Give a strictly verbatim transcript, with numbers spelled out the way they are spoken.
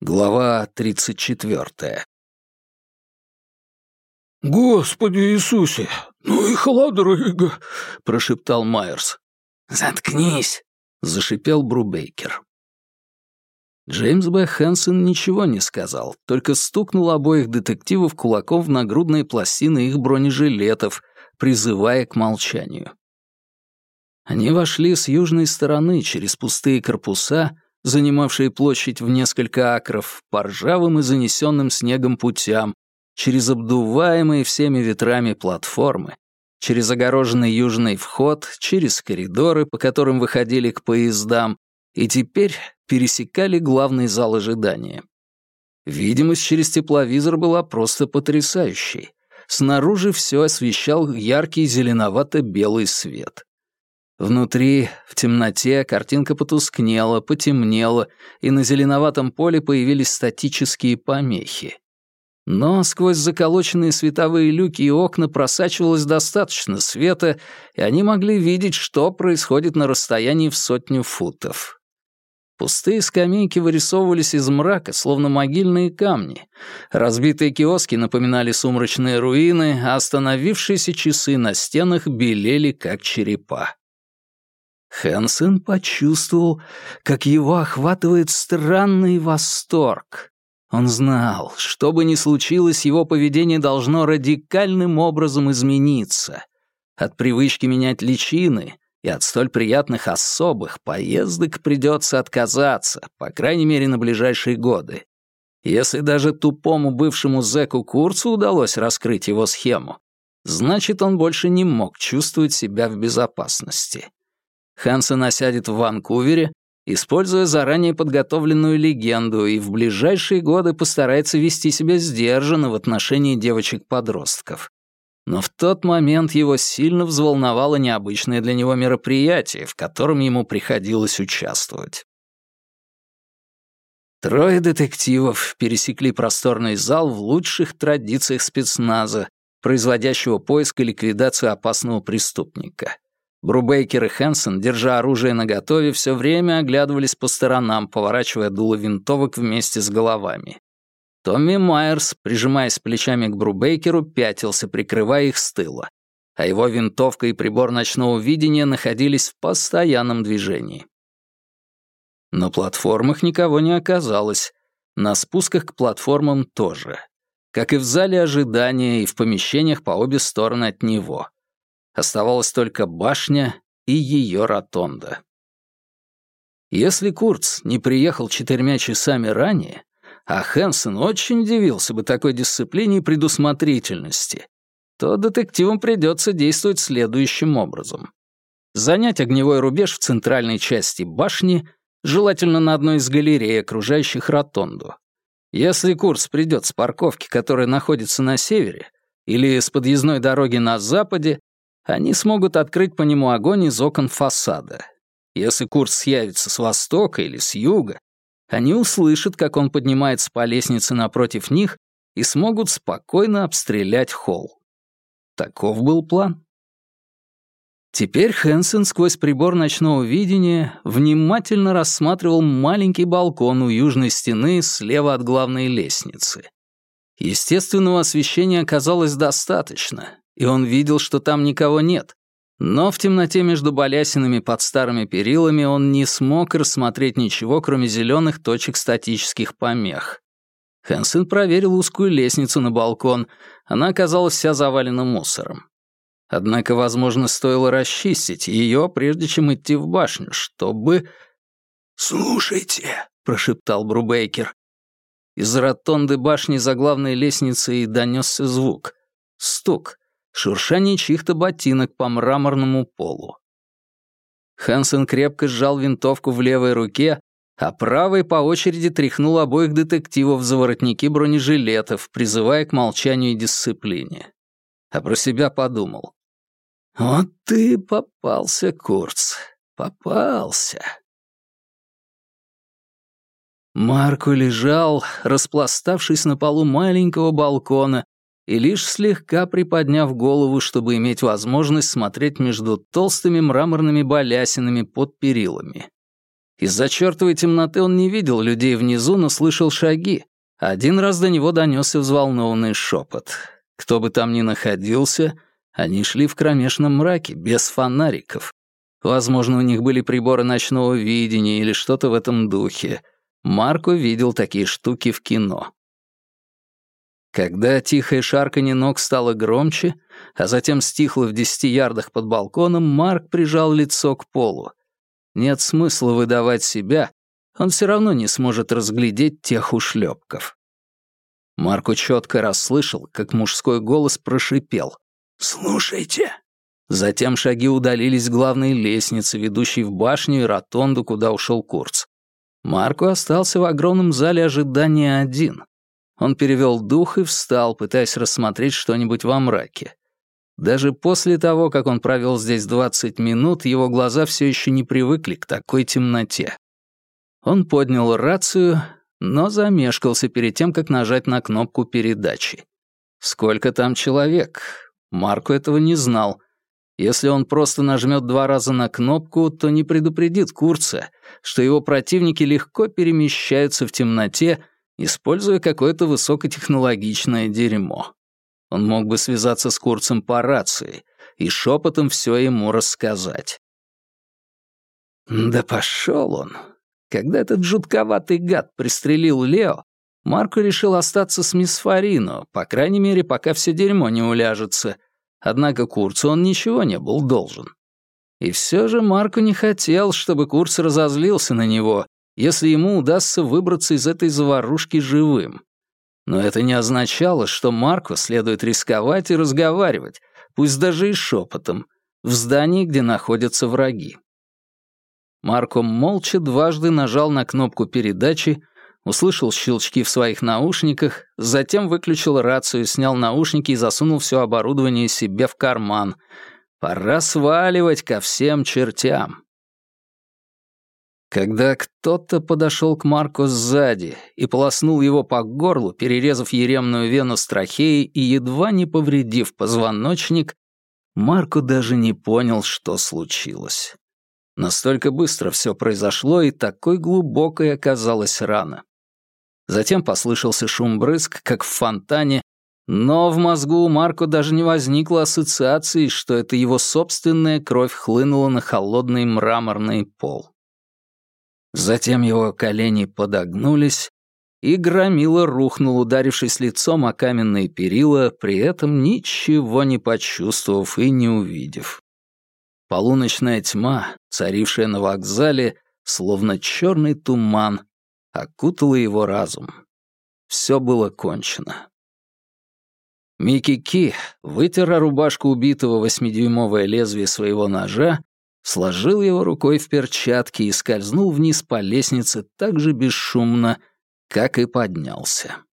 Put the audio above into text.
Глава тридцать четвёртая. «Господи Иисусе, ну и холодрыга!» — прошептал Майерс. «Заткнись!» — зашипел Брубейкер. Джеймс Б. Хэнсон ничего не сказал, только стукнул обоих детективов кулаком в нагрудные пластины их бронежилетов, призывая к молчанию. Они вошли с южной стороны через пустые корпуса, занимавшие площадь в несколько акров, по ржавым и занесенным снегом путям, через обдуваемые всеми ветрами платформы, через огороженный южный вход, через коридоры, по которым выходили к поездам, и теперь пересекали главный зал ожидания. Видимость через тепловизор была просто потрясающей. Снаружи все освещал яркий зеленовато-белый свет. Внутри, в темноте, картинка потускнела, потемнела, и на зеленоватом поле появились статические помехи. Но сквозь заколоченные световые люки и окна просачивалось достаточно света, и они могли видеть, что происходит на расстоянии в сотню футов. Пустые скамейки вырисовывались из мрака, словно могильные камни. Разбитые киоски напоминали сумрачные руины, а остановившиеся часы на стенах белели, как черепа. Хэнсон почувствовал, как его охватывает странный восторг. Он знал, что бы ни случилось, его поведение должно радикальным образом измениться. От привычки менять личины и от столь приятных особых поездок придется отказаться, по крайней мере, на ближайшие годы. Если даже тупому бывшему зэку Курцу удалось раскрыть его схему, значит, он больше не мог чувствовать себя в безопасности. Хэнсон осядет в Ванкувере, используя заранее подготовленную легенду, и в ближайшие годы постарается вести себя сдержанно в отношении девочек-подростков. Но в тот момент его сильно взволновало необычное для него мероприятие, в котором ему приходилось участвовать. Трое детективов пересекли просторный зал в лучших традициях спецназа, производящего поиск и ликвидацию опасного преступника. Брубейкер и Хэнсон, держа оружие наготове, все время оглядывались по сторонам, поворачивая дуло винтовок вместе с головами. Томми Майерс, прижимаясь плечами к Брубейкеру, пятился, прикрывая их с тыла, а его винтовка и прибор ночного видения находились в постоянном движении. На платформах никого не оказалось, на спусках к платформам тоже, как и в зале ожидания и в помещениях по обе стороны от него. Оставалась только башня и ее ротонда. Если Курц не приехал четырьмя часами ранее, а Хэнсон очень удивился бы такой дисциплине и предусмотрительности, то детективам придется действовать следующим образом. Занять огневой рубеж в центральной части башни, желательно на одной из галерей, окружающих ротонду. Если Курц придет с парковки, которая находится на севере, или с подъездной дороги на западе, они смогут открыть по нему огонь из окон фасада. Если Курц явится с востока или с юга, они услышат, как он поднимается по лестнице напротив них, и смогут спокойно обстрелять холл. Таков был план. Теперь Хэнсон сквозь прибор ночного видения внимательно рассматривал маленький балкон у южной стены слева от главной лестницы. Естественного освещения оказалось достаточно, и он видел, что там никого нет. Но в темноте между балясинами под старыми перилами он не смог рассмотреть ничего, кроме зеленых точек статических помех. Хэнсон проверил узкую лестницу на балкон. Она оказалась вся завалена мусором. Однако, возможно, стоило расчистить ее, прежде чем идти в башню, чтобы... «Слушайте», — прошептал Брубейкер. Из ротонды башни за главной лестницей донесся звук. Стук. Шуршание чьих-то ботинок по мраморному полу. Хэнсон крепко сжал винтовку в левой руке, а правой по очереди тряхнул обоих детективов за воротники бронежилетов, призывая к молчанию и дисциплине. А про себя подумал. «Вот ты попался, Курц, попался». Марко лежал, распластавшись на полу маленького балкона, и лишь слегка приподняв голову, чтобы иметь возможность смотреть между толстыми мраморными балясинами под перилами. Из-за чертовой темноты он не видел людей внизу, но слышал шаги. Один раз до него донесся взволнованный шепот. Кто бы там ни находился, они шли в кромешном мраке, без фонариков. Возможно, у них были приборы ночного видения или что-то в этом духе. Марко видел такие штуки в кино. Когда тихое шарканье ног стало громче, а затем стихло в десяти ярдах под балконом, Марк прижал лицо к полу. Нет смысла выдавать себя, он все равно не сможет разглядеть тех ушлепков. Марко четко расслышал, как мужской голос прошипел: «Слушайте!» Затем шаги удалились с главной лестницы, ведущей в башню и ротонду, куда ушел Курц. Марко остался в огромном зале ожидания один. Он перевел дух и встал, пытаясь рассмотреть что-нибудь во мраке. Даже после того, как он провел здесь двадцать минут, его глаза все еще не привыкли к такой темноте. Он поднял рацию, но замешкался перед тем, как нажать на кнопку передачи. Сколько там человек? Марко этого не знал. Если он просто нажмет два раза на кнопку, то не предупредит Курца, что его противники легко перемещаются в темноте, используя какое-то высокотехнологичное дерьмо. Он мог бы связаться с Курцем по рации и шепотом все ему рассказать. Да пошел он. Когда этот жутковатый гад пристрелил Лео, Марко решил остаться с мисс Фарино, по крайней мере, пока все дерьмо не уляжется. Однако Курцу он ничего не был должен. И все же Марко не хотел, чтобы Курц разозлился на него, если ему удастся выбраться из этой заварушки живым. Но это не означало, что Марко следует рисковать и разговаривать, пусть даже и шепотом, в здании, где находятся враги. Марко молча дважды нажал на кнопку передачи, услышал щелчки в своих наушниках, затем выключил рацию, снял наушники и засунул все оборудование себе в карман. Пора сваливать ко всем чертям. Когда кто-то подошел к Марко сзади и полоснул его по горлу, перерезав еремную вену с трахеей и едва не повредив позвоночник, Марко даже не понял, что случилось. Настолько быстро все произошло, и такой глубокой оказалась рана. Затем послышался шум брызг, как в фонтане, но в мозгу у Марко даже не возникло ассоциации, что это его собственная кровь хлынула на холодный мраморный пол. Затем его колени подогнулись, и громила рухнул, ударившись лицом о каменные перила, при этом ничего не почувствовав и не увидев. Полуночная тьма, царившая на вокзале, словно черный туман, окутала его разум. Все было кончено. Микки Ки вытер о рубашку убитого восьмидюймовое лезвие своего ножа, сложил его рукой в перчатке и скользнул вниз по лестнице так же бесшумно, как и поднялся.